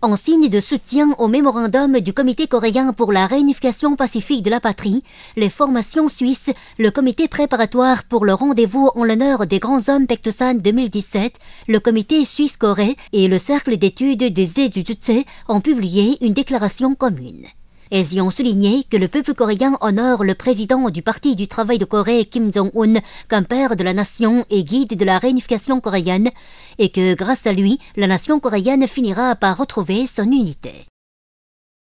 En signe de soutien au mémorandum du Comité coréen pour la réunification pacifique de la patrie, les formations suisses, le Comité préparatoire pour le rendez-vous en l'honneur des grands hommes Paektusan 2017, le Comité Suisse-Corée et le Cercle d'études des idées du Jutse ont publié une déclaration commune. Elles y ont souligné que le peuple coréen honore le président du Parti du travail de Corée, Kim Jong-un, comme père de la nation et guide de la réunification coréenne, et que grâce à lui, la nation coréenne finira par retrouver son unité.